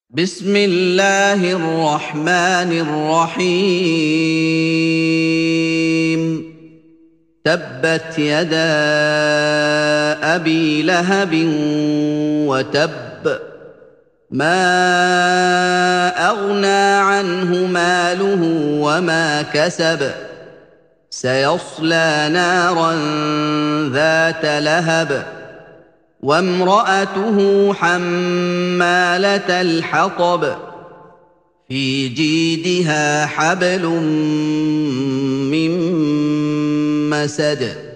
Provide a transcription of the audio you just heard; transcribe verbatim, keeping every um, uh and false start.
بسم الله الرحمن الرحيم تبت يدا أبي لهب وتب ما أغنى عنه ماله وما كسب سيصلى نارا ذات لهب وامرأته حمالة الحطب في جيدها حبل من مسد